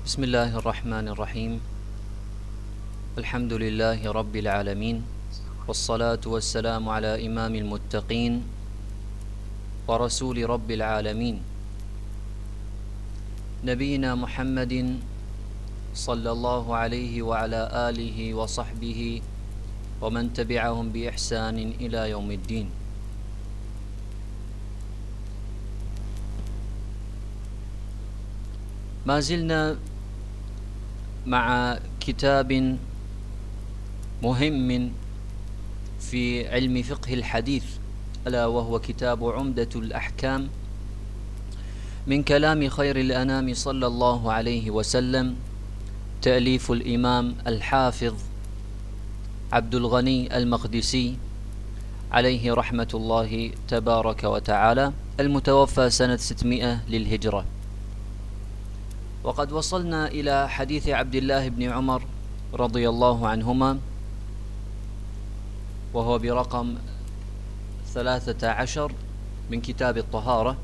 بسم الله الرحمن الرحيم. الحمد لله رب العالمين، والصلاة والسلام على إمام المتقين ورسول رب العالمين نبينا محمد صلى الله عليه وعلى آله وصحبه ومن تبعهم بإحسان إلى يوم الدين. ما زلنا مع كتاب مهم في علم فقه الحديث، ألا وهو كتاب عمدة الأحكام من كلام خير الأنام صلى الله عليه وسلم، تأليف الإمام الحافظ عبد الغني المقدسي عليه رحمة الله تبارك وتعالى، المتوفى سنة 600 للهجرة. وقد وصلنا إلى حديث عبد الله بن عمر رضي الله عنهما، وهو برقم 13 من كتاب الطهارة.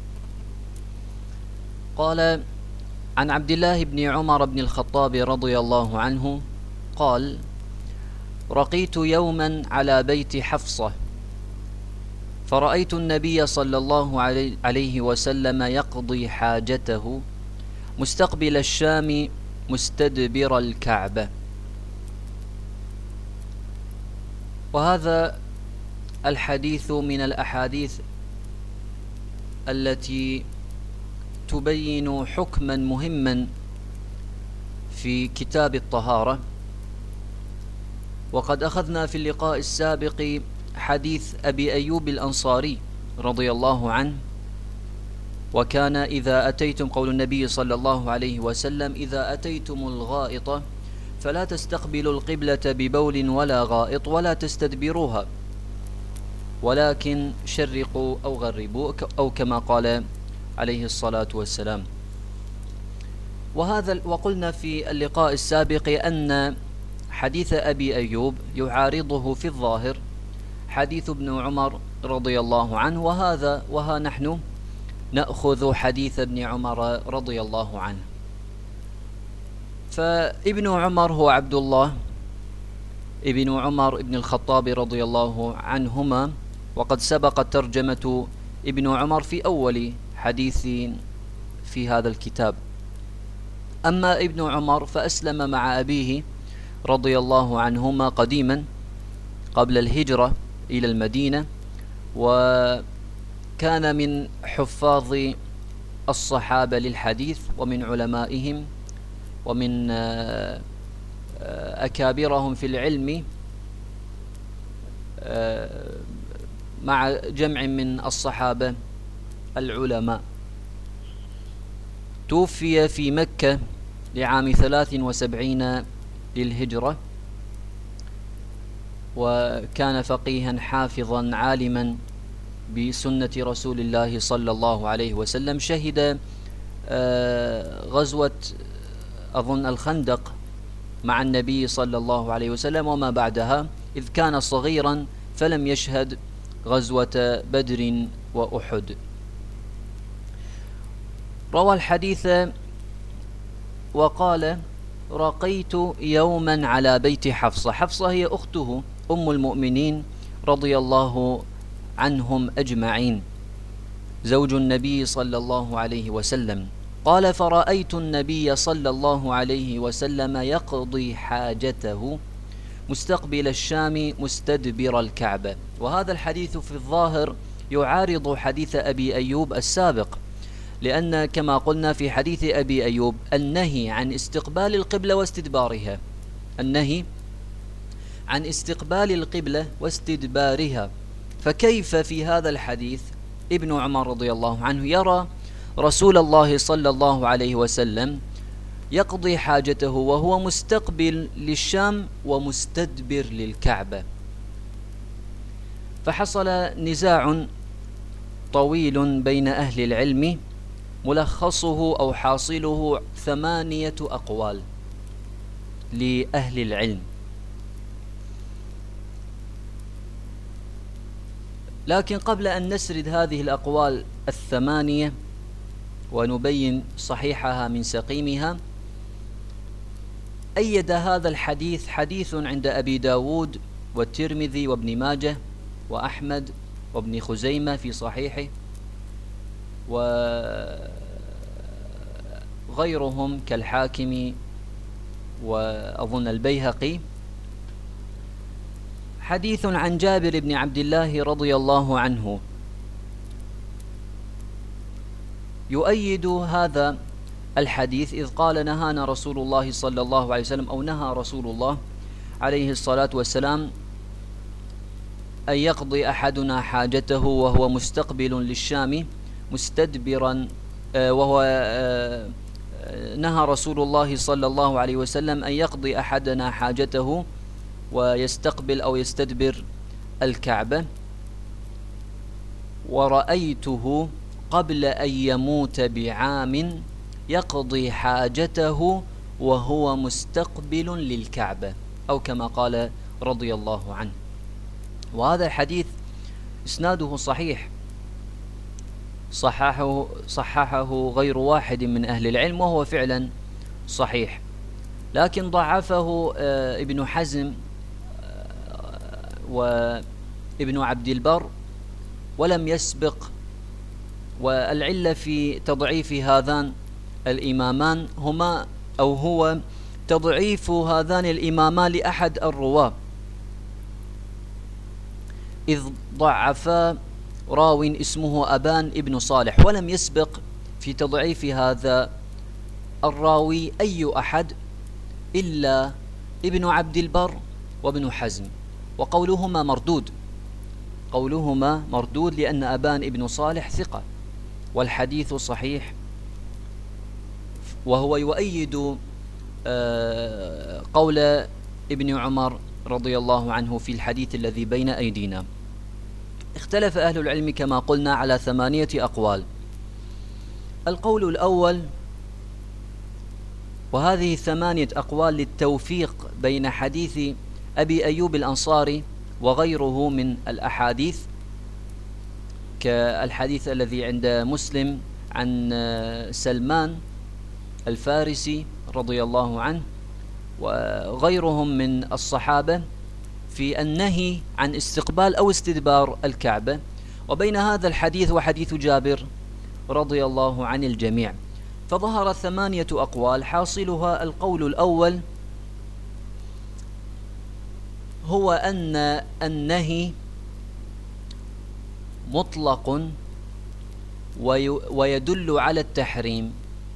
قال: عن عبد الله بن عمر بن الخطاب رضي الله عنه قال: رقيت يوما على بيت حفصة، فرأيت النبي صلى الله عليه وسلم يقضي حاجته مستقبل الشام مستدبر الكعبة. وهذا الحديث من الأحاديث التي تبين حكما مهما في كتاب الطهارة. وقد أخذنا في اللقاء السابق حديث أبي أيوب الأنصاري رضي الله عنه، وكان إذا أتيتم، قول النبي صلى الله عليه وسلم: إذا أتيتم الغائط فلا تستقبلوا القبلة ببول ولا غائط ولا تستدبروها، ولكن شرقوا أو غربوا، أو كما قال عليه الصلاة والسلام. وقلنا في اللقاء السابق أن حديث أبي أيوب يعارضه في الظاهر حديث ابن عمر رضي الله عنه، وها نحن نأخذ حديث ابن عمر رضي الله عنه. فابن عمر هو عبد الله ابن عمر ابن الخطاب رضي الله عنهما، وقد سبقت ترجمة ابن عمر في أول حديث في هذا الكتاب. أما ابن عمر فأسلم مع أبيه رضي الله عنهما قديما قبل الهجرة إلى المدينة، وكان من حفاظ الصحابة للحديث ومن علمائهم ومن أكابرهم في العلم، مع جمع من الصحابة العلماء. توفي في مكة لعام 73 للهجرة، وكان فقيها حافظا عالما بسنة رسول الله صلى الله عليه وسلم. شهد غزوة أظن الخندق مع النبي صلى الله عليه وسلم وما بعدها، إذ كان صغيرا فلم يشهد غزوة بدر وأحد. روى الحديث وقال: رقيت يوما على بيت حفصة. حفصة هي أخته أم المؤمنين رضي الله عنهم أجمعين، زوج النبي صلى الله عليه وسلم. قال: فرأيت النبي صلى الله عليه وسلم يقضي حاجته مستقبل الشام مستدبر الكعبة. وهذا الحديث في الظاهر يعارض حديث أبي أيوب السابق، لأن كما قلنا في حديث أبي أيوب النهي عن استقبال القبلة واستدبارها، النهي عن استقبال القبلة واستدبارها. فكيف في هذا الحديث ابن عمر رضي الله عنه يرى رسول الله صلى الله عليه وسلم يقضي حاجته وهو مستقبل للشام ومستدبر للكعبة؟ فحصل نزاع طويل بين أهل العلم، ملخصه أو حاصله 8 أقوال لأهل العلم. لكن قبل أن نسرد هذه الأقوال 8 ونبين صحيحها من سقيمها، أيد هذا الحديث حديث عند أبي داود والترمذي وابن ماجه وأحمد وابن خزيمة في صحيحه وغيرهم كالحاكم وأظن البيهقي، حديث عن جابر بن عبد الله رضي الله عنه يؤيد هذا الحديث، إذ قال نهانا رسول الله صلى الله عليه وسلم، أو نهى رسول الله عليه الصلاة والسلام أن يقضي أحدنا حاجته وهو مستقبل للشام مستدبرا، نهى رسول الله صلى الله عليه وسلم أن يقضي أحدنا حاجته ويستقبل أو يستدبر الكعبة، ورأيته قبل أن يموت بعام يقضي حاجته وهو مستقبل للكعبة، أو كما قال رضي الله عنه. وهذا الحديث إسناده صحيح، صححه غير واحد من أهل العلم، وهو فعلا صحيح، لكن ضعفه ابن حزم وابن عبد البر ولم يسبق. والعلة في تضعيف هذان الإمامان هو تضعيف هذان الإمامان لأحد الرواة، إذ ضعفا راو اسمه أبان ابن صالح، ولم يسبق في تضعيف هذا الراوي أي أحد إلا ابن عبد البر وابن حزم، وقولهما مردود لأن أبان ابن صالح ثقة، والحديث صحيح، وهو يؤيد قول ابن عمر رضي الله عنه في الحديث الذي بين أيدينا. اختلف أهل العلم كما قلنا على 8 أقوال. القول الأول، وهذه 8 أقوال للتوفيق بين حديث أبي أيوب الأنصاري وغيره من الأحاديث، كالحديث الذي عند مسلم عن سلمان الفارسي رضي الله عنه وغيرهم من الصحابة في النهي عن استقبال أو استدبار الكعبة، وبين هذا الحديث وحديث جابر رضي الله عن الجميع. فظهر 8 أقوال، حاصلها القول الأول هو أن النهي مطلق ويدل على التحريم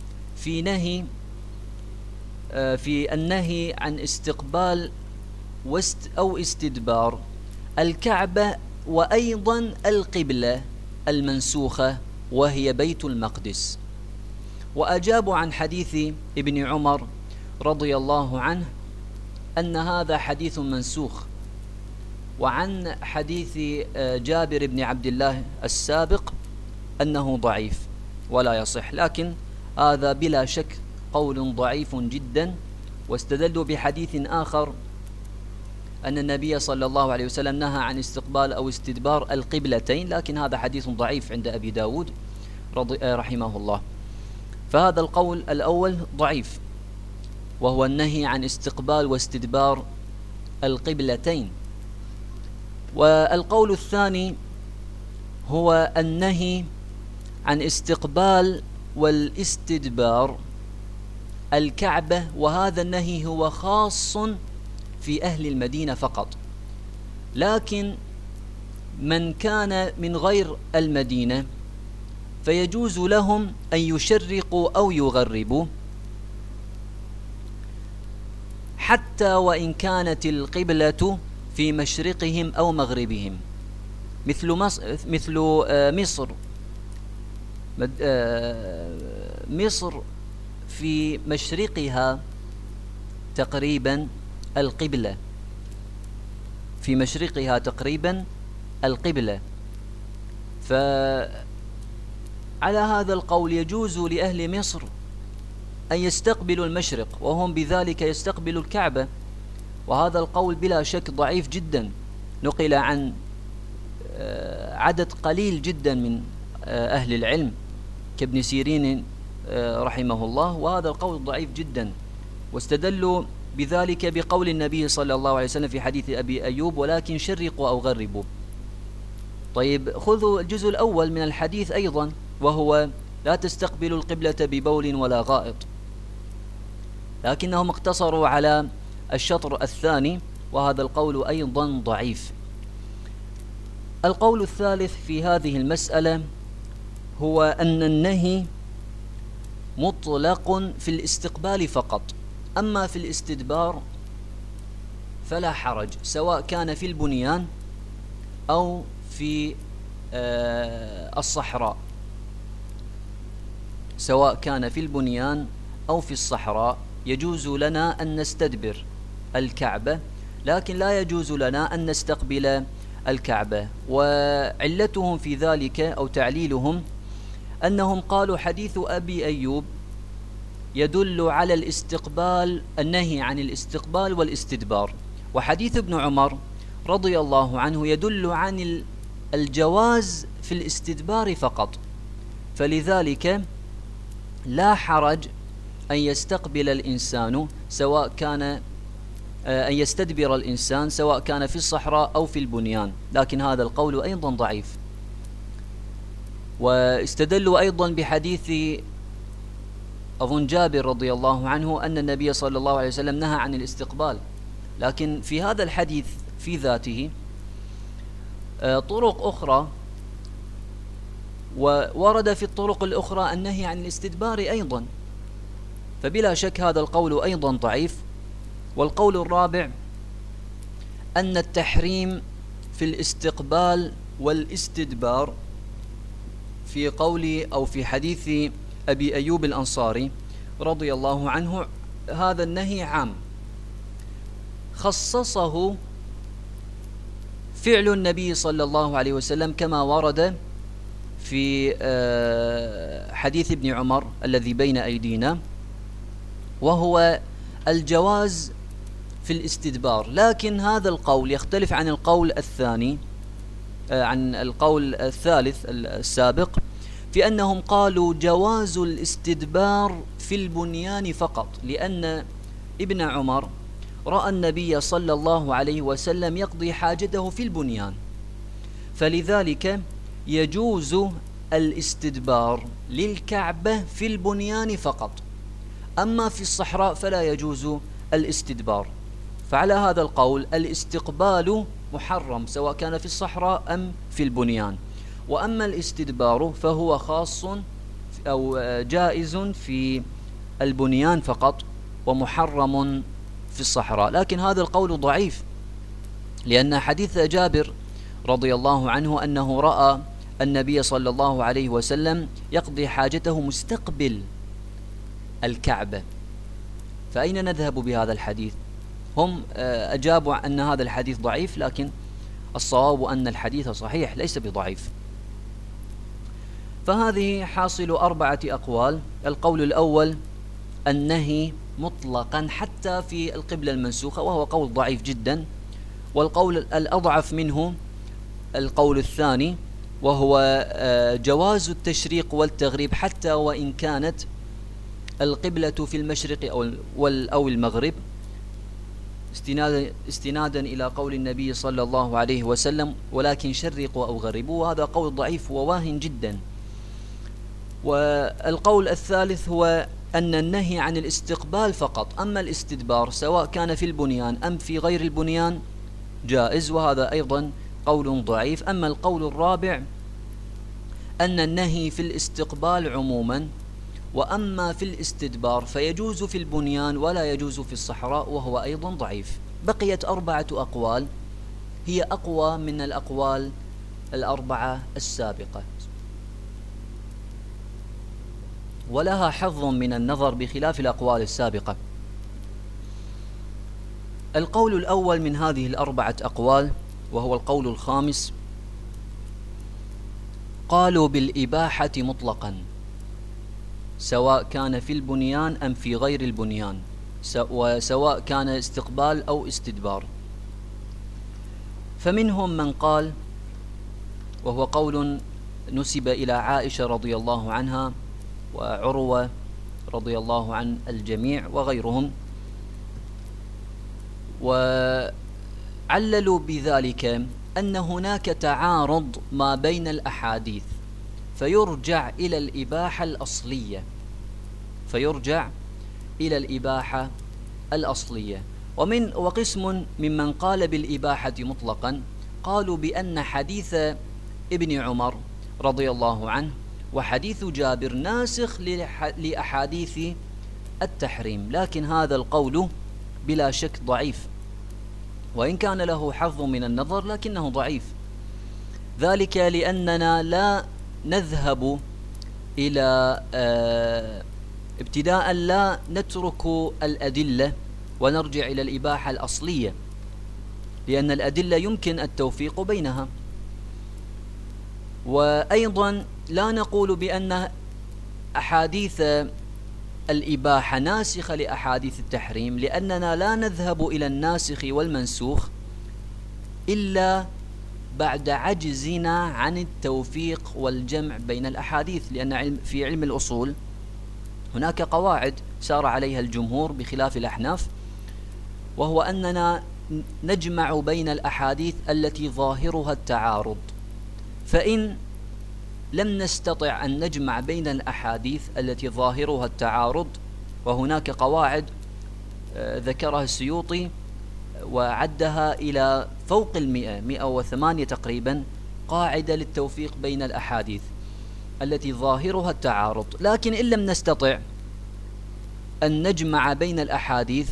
في النهي عن استقبال أو استدبار الكعبة، وأيضا القبلة المنسوخة وهي بيت المقدس. وأجابوا عن حديث ابن عمر رضي الله عنه أن هذا حديث منسوخ، وعن حديث جابر بن عبد الله السابق أنه ضعيف ولا يصح، لكن هذا بلا شك قول ضعيف جدا. واستدلوا بحديث آخر أن النبي صلى الله عليه وسلم نهى عن استقبال أو استدبار القبلتين، لكن هذا حديث ضعيف عند أبي داود رحمه الله. فهذا القول الأول ضعيف، وهو النهي عن استقبال واستدبار القبلتين. والقول الثاني هو النهي عن استقبال والاستدبار الكعبة، وهذا النهي هو خاص في أهل المدينة فقط، لكن من كان من غير المدينة فيجوز لهم أن يشرقوا أو يغربوا، حتى وإن كانت القبلة في مشرقهم أو مغربهم، مثل مصر في مشرقها تقريبا القبلة، فعلى هذا القول يجوز لأهل مصر أن يستقبلوا المشرق وهم بذلك يستقبلوا الكعبة، وهذا القول بلا شك ضعيف جدا، نقل عن عدد قليل جدا من أهل العلم كابن سيرين رحمه الله، وهذا القول ضعيف جدا. واستدلوا بذلك بقول النبي صلى الله عليه وسلم في حديث أبي أيوب: ولكن شرقوا أو غربوا. طيب، خذوا الجزء الأول من الحديث أيضا، وهو: لا تستقبلوا القبلة ببول ولا غائط. لكنهم اقتصروا على الشطر الثاني، وهذا القول أيضا ضعيف. القول الثالث في هذه المسألة هو أن النهي مطلق في الاستقبال فقط، أما في الاستدبار فلا حرج، سواء كان في البنيان أو في الصحراء، سواء كان في البنيان أو في الصحراء يجوز لنا أن نستدبر الكعبة، لكن لا يجوز لنا أن نستقبل الكعبة. وعلتهم في ذلك أو تعليلهم أنهم قالوا: حديث أبي أيوب يدل على الاستقبال، النهي عن الاستقبال والاستدبار، وحديث ابن عمر رضي الله عنه يدل عن الجواز في الاستدبار فقط، فلذلك لا حرج أن يستقبل الإنسان سواء كان أن يستدبر الإنسان سواء كان في الصحراء أو في البنيان، لكن هذا القول أيضا ضعيف. واستدلوا أيضا بحديث أظن جابر رضي الله عنه أن النبي صلى الله عليه وسلم نهى عن الاستقبال، لكن في هذا الحديث في ذاته طرق أخرى، وورد في الطرق الأخرى النهي عن الاستدبار أيضا، فبلا شك هذا القول أيضا ضعيف. والقول الرابع أن التحريم في الاستقبال والاستدبار في قول أو في حديث أبي أيوب الأنصاري رضي الله عنه، هذا النهي عام، خصصه فعل النبي صلى الله عليه وسلم كما ورد في حديث ابن عمر الذي بين أيدينا، وهو الجواز في الاستدبار. لكن هذا القول يختلف عن القول الثاني، عن القول الثالث السابق، في أنهم قالوا جواز الاستدبار في البنيان فقط، لأن ابن عمر رأى النبي صلى الله عليه وسلم يقضي حاجته في البنيان، فلذلك يجوز الاستدبار للكعبة في البنيان فقط، أما في الصحراء فلا يجوز الاستدبار. فعلى هذا القول الاستقبال محرم سواء كان في الصحراء أم في البنيان، وأما الاستدبار فهو خاص أو جائز في البنيان فقط ومحرم في الصحراء. لكن هذا القول ضعيف، لأن حديث جابر رضي الله عنه أنه رأى النبي صلى الله عليه وسلم يقضي حاجته مستقبل الكعبة، فأين نذهب بهذا الحديث؟ هم أجابوا أن هذا الحديث ضعيف، لكن الصواب أن الحديث صحيح ليس بضعيف. فهذه حاصل 4 أقوال. القول الأول النهي مطلقا حتى في القبلة المنسوخة، وهو قول ضعيف جدا. والقول الأضعف منه القول الثاني، وهو جواز التشريق والتغريب حتى وإن كانت القبلة في المشرق أو المغرب، استنادا إلى قول النبي صلى الله عليه وسلم: ولكن شرقوا أو غربوا، وهذا قول ضعيف وواهن جدا. والقول الثالث هو أن النهي عن الاستقبال فقط، أما الاستدبار سواء كان في البنيان أم في غير البنيان جائز، وهذا أيضا قول ضعيف. أما القول الرابع أن النهي في الاستقبال عموما، وأما في الاستدبار فيجوز في البنيان ولا يجوز في الصحراء، وهو أيضا ضعيف. بقيت 4 أقوال هي أقوى من الأقوال 4 السابقة، ولها حظ من النظر بخلاف الأقوال السابقة. القول الأول من هذه 4 أقوال وهو القول الخامس، قالوا بالإباحة مطلقا سواء كان في البنيان أم في غير البنيان، وسواء كان استقبال أو استدبار. فمنهم من قال، وهو قول نسب إلى عائشة رضي الله عنها وعروة رضي الله عن الجميع وغيرهم، وعللوا بذلك أن هناك تعارض ما بين الأحاديث، فيرجع إلى الإباحة الأصلية. وقسم ممن قال بالإباحة مطلقا قالوا بأن حديث ابن عمر رضي الله عنه وحديث جابر ناسخ لأحاديث التحريم، لكن هذا القول بلا شك ضعيف، وإن كان له حظ من النظر لكنه ضعيف، ذلك لأننا لا نذهب إلى ابتداء لا نترك الأدلة ونرجع إلى الإباحة الأصلية، لأن الأدلة يمكن التوفيق بينها. وأيضا لا نقول بأن أحاديث الإباحة ناسخة لأحاديث التحريم، لأننا لا نذهب إلى الناسخ والمنسوخ إلا بعد عجزنا عن التوفيق والجمع بين الأحاديث، لأن في علم الأصول هناك قواعد سار عليها الجمهور بخلاف الأحناف، وهو أننا نجمع بين الأحاديث التي ظاهرها التعارض، فإن لم نستطع أن نجمع بين الأحاديث التي ظاهرها التعارض، وهناك قواعد ذكرها السيوطي وعدها إلى فوق 108 تقريبا قاعدة للتوفيق بين الأحاديث التي ظاهرها التعارض، لكن إن لم نستطع أن نجمع بين الأحاديث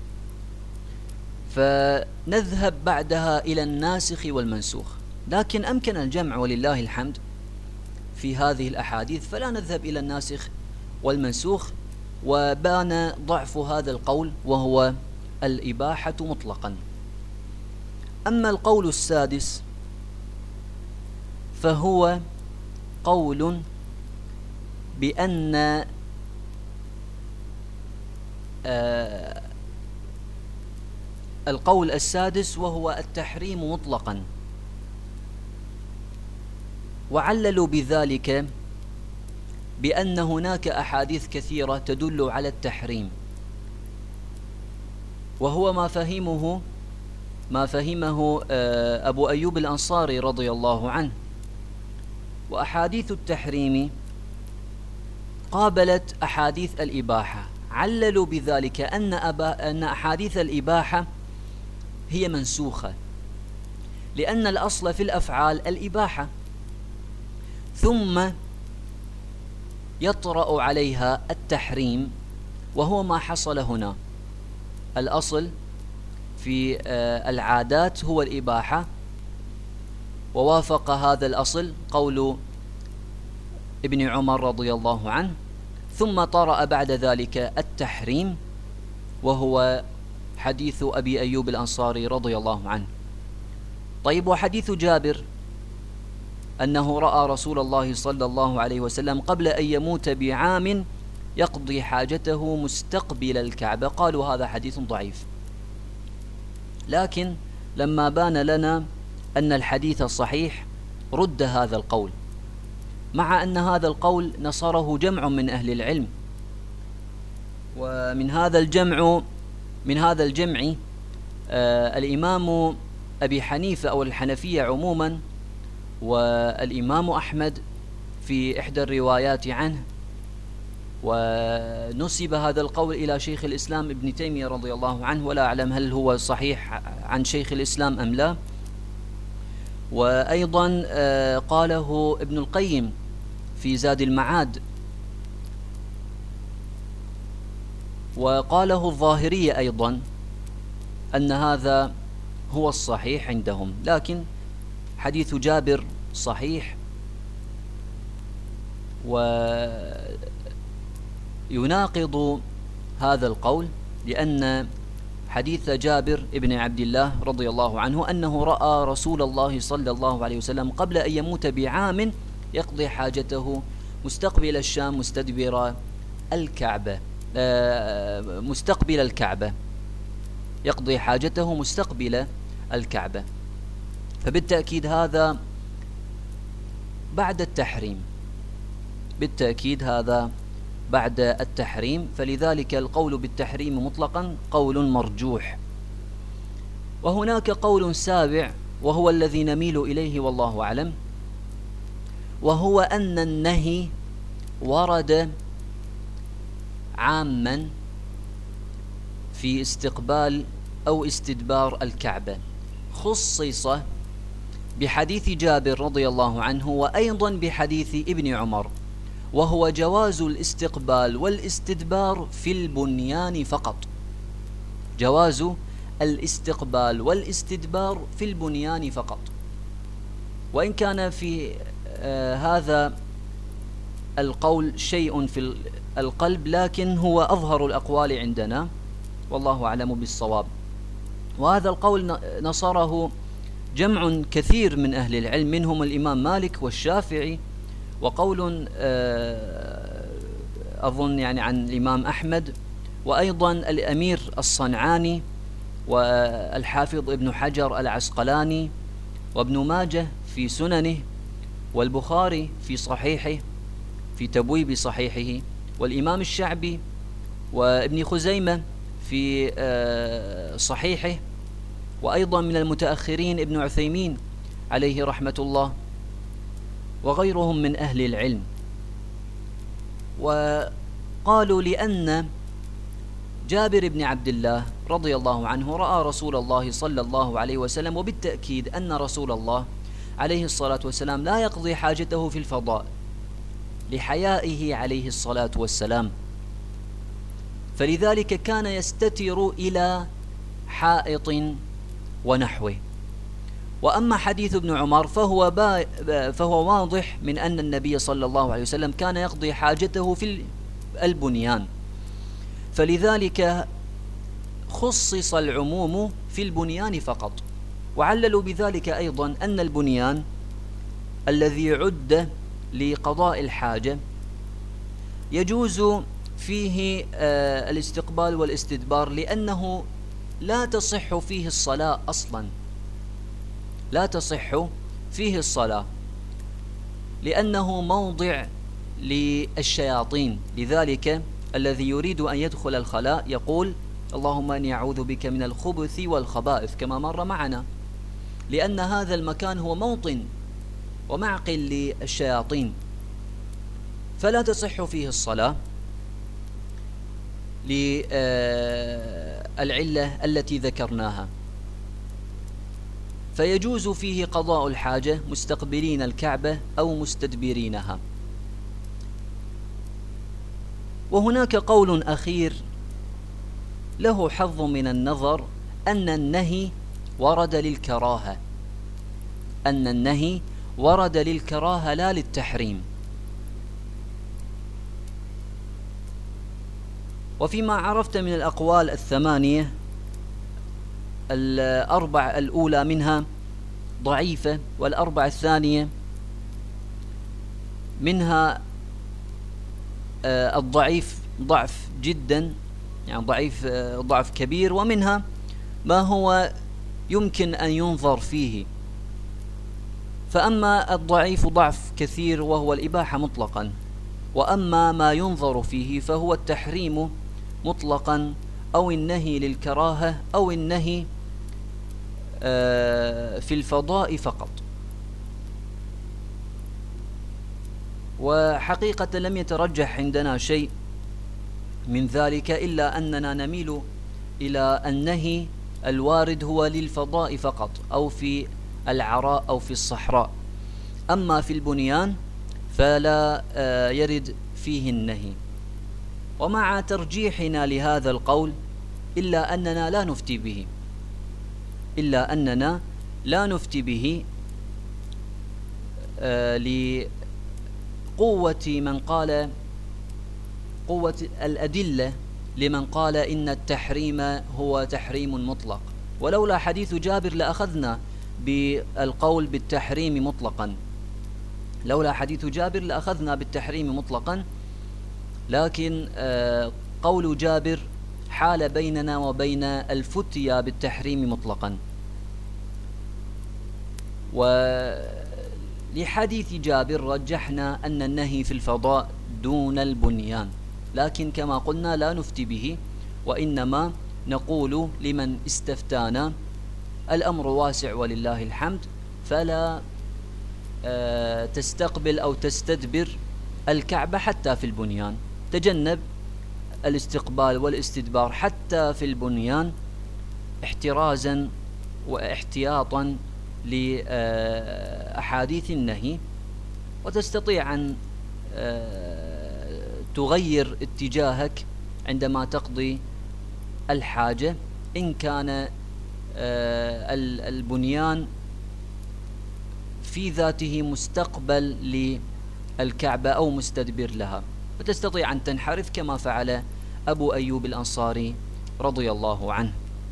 فنذهب بعدها إلى الناسخ والمنسوخ، لكن أمكن الجمع ولله الحمد في هذه الأحاديث، فلا نذهب إلى الناسخ والمنسوخ، وبان ضعف هذا القول وهو الإباحة مطلقا. أما القول السادس فهو قول بأن القول السادس وهو التحريم مطلقا، وعللوا بذلك بأن هناك أحاديث كثيرة تدل على التحريم، وهو ما فهمه أبو أيوب الأنصاري رضي الله عنه. وأحاديث التحريم قابلت أحاديث الإباحة، عللوا بذلك أن أحاديث الإباحة هي منسوخة، لأن الأصل في الأفعال الإباحة، ثم يطرأ عليها التحريم، وهو ما حصل هنا. الأصل في العادات هو الإباحة، ووافق هذا الأصل قول ابن عمر رضي الله عنه، ثم طرأ بعد ذلك التحريم، وهو حديث أبي أيوب الأنصاري رضي الله عنه. طيب، وحديث جابر أنه رأى رسول الله صلى الله عليه وسلم قبل أن يموت بعام يقضي حاجته مستقبل الكعبة، قالوا هذا حديث ضعيف، لكن لما بان لنا أن الحديث الصحيح رد هذا القول، مع أن هذا القول نصره جمع من أهل العلم، ومن هذا الجمع الإمام أبي حنيفة أو الحنفية عموما، والإمام أحمد في إحدى الروايات عنه، ونسب هذا القول إلى شيخ الإسلام ابن تيمية رضي الله عنه، ولا أعلم هل هو صحيح عن شيخ الإسلام أم لا. وأيضا قاله ابن القيم في زاد المعاد، وقاله الظاهرية أيضا أن هذا هو الصحيح عندهم، لكن حديث جابر صحيح ويناقض هذا القول، لأن حديث جابر ابن عبد الله رضي الله عنه أنه رأى رسول الله صلى الله عليه وسلم قبل أن يموت بعام يقضي حاجته مستقبل الشام مستدبر الكعبة، مستقبل الكعبة، يقضي حاجته مستقبل الكعبة، فبالتأكيد هذا بعد التحريم، بالتأكيد هذا بعد التحريم، فلذلك القول بالتحريم مطلقا قول مرجوح. وهناك قول سابع وهو الذي نميل إليه والله أعلم، وهو أن النهي ورد عاما في استقبال أو استدبار الكعبة، خصص بحديث جابر رضي الله عنه وأيضا بحديث ابن عمر، وهو جواز الاستقبال والاستدبار في البنيان فقط. جواز الاستقبال والاستدبار في البنيان فقط، وإن كان في هذا القول شيء في القلب، لكن هو أظهر الأقوال عندنا والله أعلم بالصواب. وهذا القول نصره جمع كثير من أهل العلم، منهم الإمام مالك والشافعي، وقول أظن يعني عن الإمام أحمد، وأيضا الأمير الصنعاني والحافظ ابن حجر العسقلاني وابن ماجه في سننه، والبخاري في صحيحه في تبويب صحيحه، والإمام الشعبي وابن خزيمة في صحيحه، وأيضا من المتأخرين ابن عثيمين عليه رحمة الله، وغيرهم من أهل العلم. وقالوا لأن جابر بن عبد الله رضي الله عنه رأى رسول الله صلى الله عليه وسلم، وبالتأكيد أن رسول الله عليه الصلاة والسلام لا يقضي حاجته في الفضاء لحيائه عليه الصلاة والسلام، فلذلك كان يستتر إلى حائط ونحوه. وأما حديث ابن عمر فهو واضح من أن النبي صلى الله عليه وسلم كان يقضي حاجته في البنيان، فلذلك خصص العموم في البنيان فقط. وعللوا بذلك أيضا أن البنيان الذي عد لقضاء الحاجة يجوز فيه الاستقبال والاستدبار، لأنه لا تصح فيه الصلاة أصلا، لا تصح فيه الصلاة، لأنه موضع للشياطين. لذلك الذي يريد أن يدخل الخلاء يقول اللهم إني أعوذ بك من الخبث والخبائث كما مر معنا، لأن هذا المكان هو موطن ومعقل للشياطين، فلا تصح فيه الصلاة للعلة التي ذكرناها، فيجوز فيه قضاء الحاجة مستقبلين الكعبة أو مستدبرينها. وهناك قول أخير له حظ من النظر، أن النهي ورد للكراهة، أن النهي ورد للكراهة لا للتحريم. وفيما عرفت من الأقوال الثمانية، الأربع الأولى منها ضعيفة، والأربع الثانية منها الضعيف ضعف جدا، يعني ضعيف ضعف كبير، ومنها ما هو يمكن أن ينظر فيه. فأما الضعيف ضعف كثير وهو الإباحة مطلقا، وأما ما ينظر فيه فهو التحريم مطلقا، أو النهي للكراهة، أو النهي في الفضاء فقط. وحقيقة لم يترجح عندنا شيء من ذلك، إلا أننا نميل إلى النهي الوارد هو للفضاء فقط، أو في العراء أو في الصحراء. أما في البنيان فلا يرد فيه النهي. ومع ترجيحنا لهذا القول إلا أننا لا نفتي به لقوة من قال، قوة الأدلة لمن قال إن التحريم هو تحريم مطلق. ولولا حديث جابر لأخذنا بالقول بالتحريم مطلقا، لولا حديث جابر لأخذنا بالتحريم مطلقا، لكن قول جابر حال بيننا وبين الفتيا بالتحريم مطلقا. ولحديث جابر رجحنا أن النهي في الفضاء دون البنيان، لكن كما قلنا لا نفتي به، وإنما نقول لمن استفتانا الأمر واسع ولله الحمد، فلا تستقبل أو تستدبر الكعبة حتى في البنيان. تجنب الاستقبال والاستدبار حتى في البنيان احترازا واحتياطا لأحاديث النهي، وتستطيع أن تغير اتجاهك عندما تقضي الحاجة إن كان البنيان في ذاته مستقبل للكعبة أو مستدبر لها، وتستطيع أن تنحرف كما فعل أبو أيوب الأنصاري رضي الله عنه.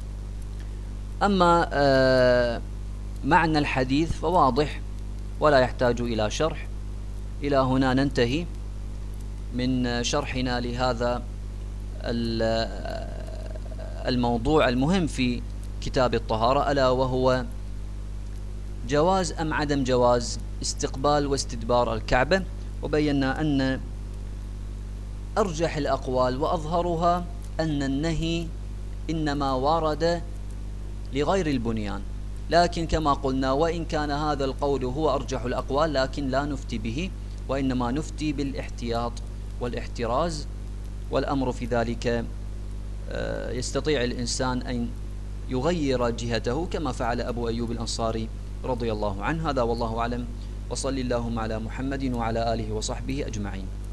أما معنى الحديث فواضح ولا يحتاج إلى شرح. إلى هنا ننتهي من شرحنا لهذا الموضوع المهم في كتاب الطهارة، ألا وهو جواز أم عدم جواز استقبال واستدبار الكعبة. وبينا أن أرجح الأقوال وأظهرها أن النهي إنما ورد لغير البنيان، لكن كما قلنا وإن كان هذا القول هو أرجح الأقوال لكن لا نفتي به، وإنما نفتي بالاحتياط والاحتراز، والأمر في ذلك يستطيع الإنسان أن يغير جهته كما فعل أبو أيوب الأنصاري رضي الله عنه. هذا والله أعلم، وصلى اللهم على محمد وعلى آله وصحبه أجمعين.